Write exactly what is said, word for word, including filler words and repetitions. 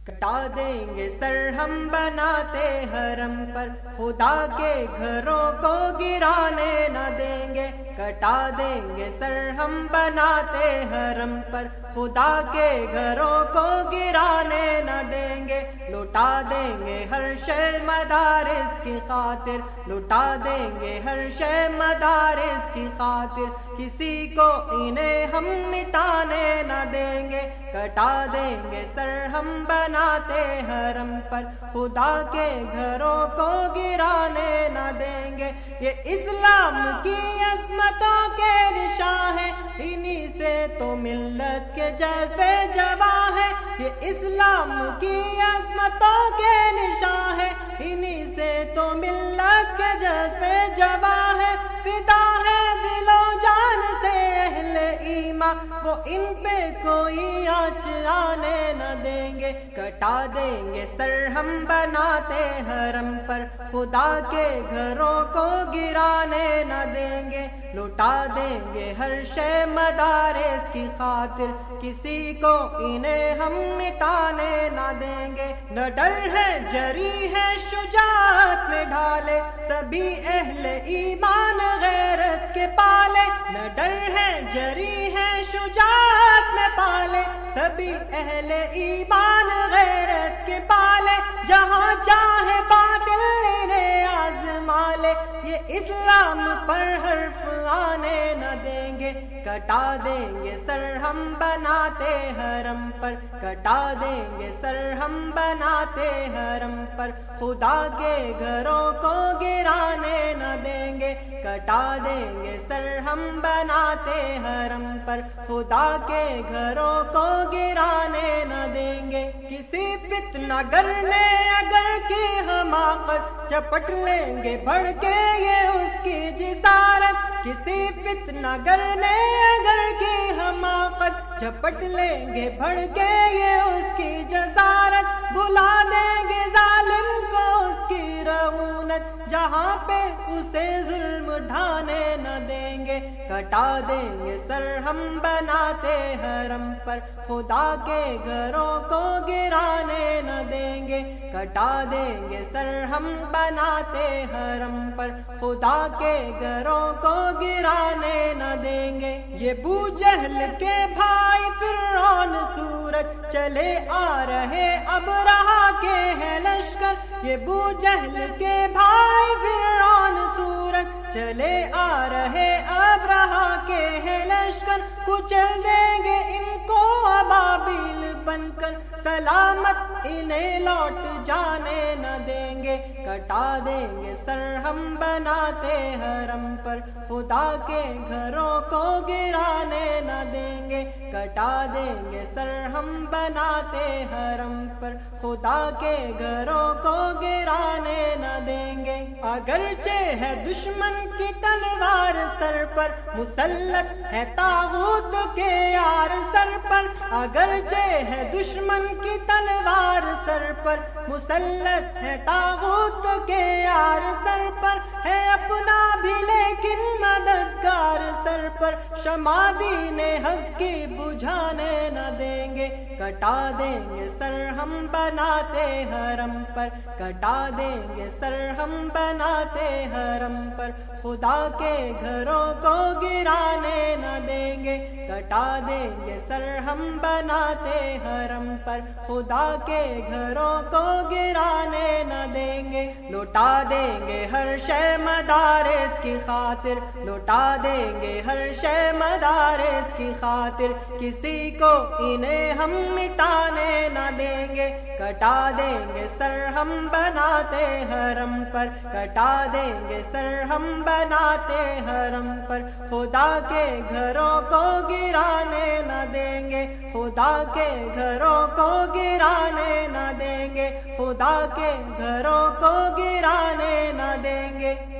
کٹا دیں گے سر ہم بناتے حرم پر، خدا کے گھروں کو گرانے نہ دیں گے۔ کٹا دیں گے سر ہم بناتے حرم پر، خدا کے گھروں کو گرانے نہ دیں گے۔ لوٹا دیں گے ہر شے مدارس کی خاطر، لوٹا دیں گے ہر شے مدارس کی خاطر، کسی کو انہیں ہم مٹانے نہ دیں گے۔ کٹا دیں گے سر ہم بناتے حرم پر، خدا کے گھروں کو گرانے نہ دیں گے۔ یہ اسلام کی عظمتوں کے نشاں ہے، انہی سے تو ملت کے جذبے جواں ہے۔ یہ اسلام کی عظمتوں کے نشاں ہے، انہی سے تو ملت کے جذبے جواں ہے۔ فدا ہے دل و جان سے اہل ایمان، وہ ان پہ کوئی آنچ آنے نہ دیں گے۔ کٹا دیں گے سر ہم بناتے حرم پر، خدا کے گھروں کو گرانے نہ دیں گے۔ لوٹا دیں گے ہر شے مدارس کی خاطر، کسی کو انہیں ہم مٹانے نہ دیں گے۔ نہ ڈر ہے جری ہے شجاعت میں ڈھالے، سبھی اہل ایمان غیرت کے پالے۔ نہ ڈر ہے جری ہے شجاعت میں پالے، سبھی اہل ایمان غیرت کے پالے۔ جہاں چاہے باطل انہیں آزما لے، یہ اسلام پر حرف آنے نہ دیں گے۔ کٹا دیں گے سر ہم بناتے حرم پر، کٹا دیں گے سر ہم بناتے حرم پر، خدا کے گھروں کو گرانے نہ دیں گے۔ کٹا دیں گے سر ہم بناتے حرم پر، خدا کے گھروں کو گرانے نہ دیں گے۔ کسی فتنہ گر نے اگر کی حماقت، چپٹ لیں گے بڑھ کے یہ اس کی جسارت۔ کسی فتنہ گر نے اگر کی حماقت، چپٹ لیں گے بڑھ کے یہ اس کی جسارت۔ بلا دیں گے ظالم کو اس کی رعونت، جہاں پہ اسے ظلم ڈھانے نہ دیں گے۔ کٹا دیں گے سر ہم بناتے حرم پر، خدا کے گھروں کو گرانے نہ دیں گے۔ کٹا دیں گے سر ہم بناتے حرم پر، خدا کے گھروں کو گرانے نہ دیں گے۔ یہ بو جہل کے بھائی فرعون سورج، چلے آ رہے اب رہا کے ہے لشکر۔ یہ بو جہل کے بھائی فرعون سورج، چلے آ رہے اب رہا کے ہے لشکر۔ کچل دیں گے ان کو ابابیل بن کر، سلامت انہیں لوٹ جانے نہ دیں گے۔ کٹا دیں گے سر ہم بناتے حرم پر، خدا کے گھروں کو گرانے نہ دیں گے۔ کٹا دیں گے سر ہم بناتے حرم پر، خدا کے گھروں کو گرانے نہ دیں گے۔ اگرچہ ہے دشمن کی تلوار سر پر، مسلط ہے طاغوت کے یار سر پر۔ اگرچہ ہے دشمن کی تلوار سر پر، مسلط ہے طاغوت کے یار سر پر۔ ہے اپنا بھی لیکن مددگار سر پر، شمع دین حق کی بجھانے نہ دیں گے۔ کٹا دیں گے سر ہم بناتے حرم پر، کٹا دیں گے سر ہم بناتے حرم پر، خدا کے گھروں کو گرانے نہ دیں گے۔ کٹا دیں گے سر ہم بناتے حرم پر، خدا کے گھروں کو گرانے نہ دیں گے۔ لوٹا دیں گے ہر شے مدارس کی خاطر، لوٹا دیں گے ہر شے مدارس کی خاطر، کسی کو انہیں ہم مٹانے نہ دیں گے۔ کٹا دیں گے سر ہم بناتے حرم پر، کٹا دیں گے سر ہم بناتے حرم پر، خدا کے گھروں کو گرانے نہ دیں گے۔ خدا کے گھروں کو گرانے نہ دیں گے، خدا کے گھروں کو گرانے نہ دیں گے۔